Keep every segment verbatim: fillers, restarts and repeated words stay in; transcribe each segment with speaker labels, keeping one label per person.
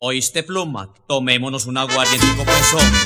Speaker 1: ¿Oíste, Pluma? Tomémonos un aguardientico, pues, hombre.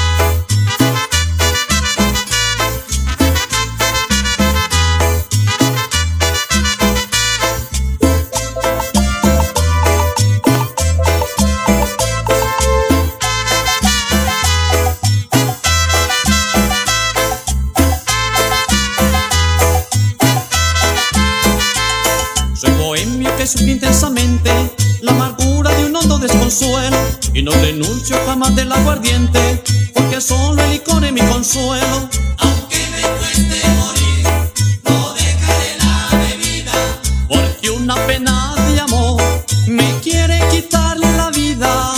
Speaker 2: Soy bohemio que sufre intensamente la amargura de un hondo desconsuelo, y no renuncio jamás del aguardiente, porque solo el licor es mi consuelo.
Speaker 3: Aunque me cueste morir, no dejaré la bebida,
Speaker 2: porque una pena de amor me quiere quitar la vida.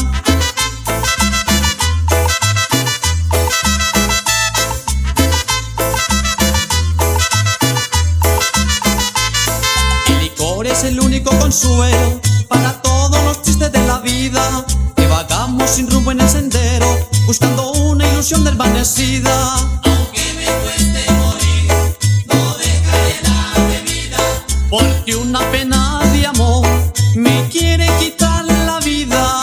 Speaker 2: El licor es el único consuelo para todos los tristes de la vida, que vagamos sin rumbo en el sendero, buscando una ilusión desvanecida.
Speaker 3: aunque me cueste morir, no dejaré la bebida,
Speaker 2: Porque una pena de amor me quiere quitar la vida.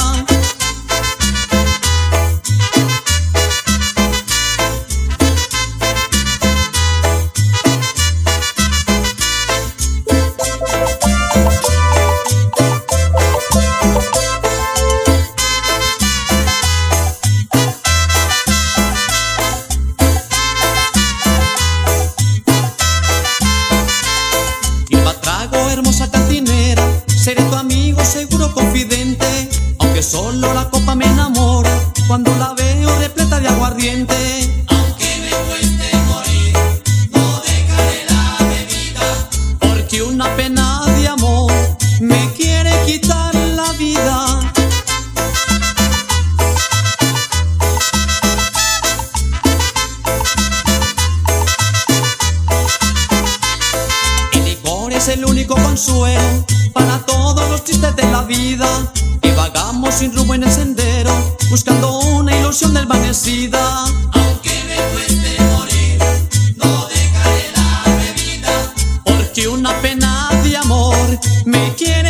Speaker 2: Lleva trago, hermosa cantinera, seré tu amigo seguro confidente, aunque solo la copa me enamora cuando la veo repleta de aguardiente.
Speaker 3: aunque me cueste morir, no dejaré la bebida,
Speaker 2: Porque una pena de amor me quiere quitar la vida. El licor es el único consuelo para todos los tristes de la vida, que vagamos sin rumbo en el sendero, buscando una ilusión desvanecida.
Speaker 3: aunque me cueste morir, no dejaré la bebida,
Speaker 2: Porque una pena de amor me quiere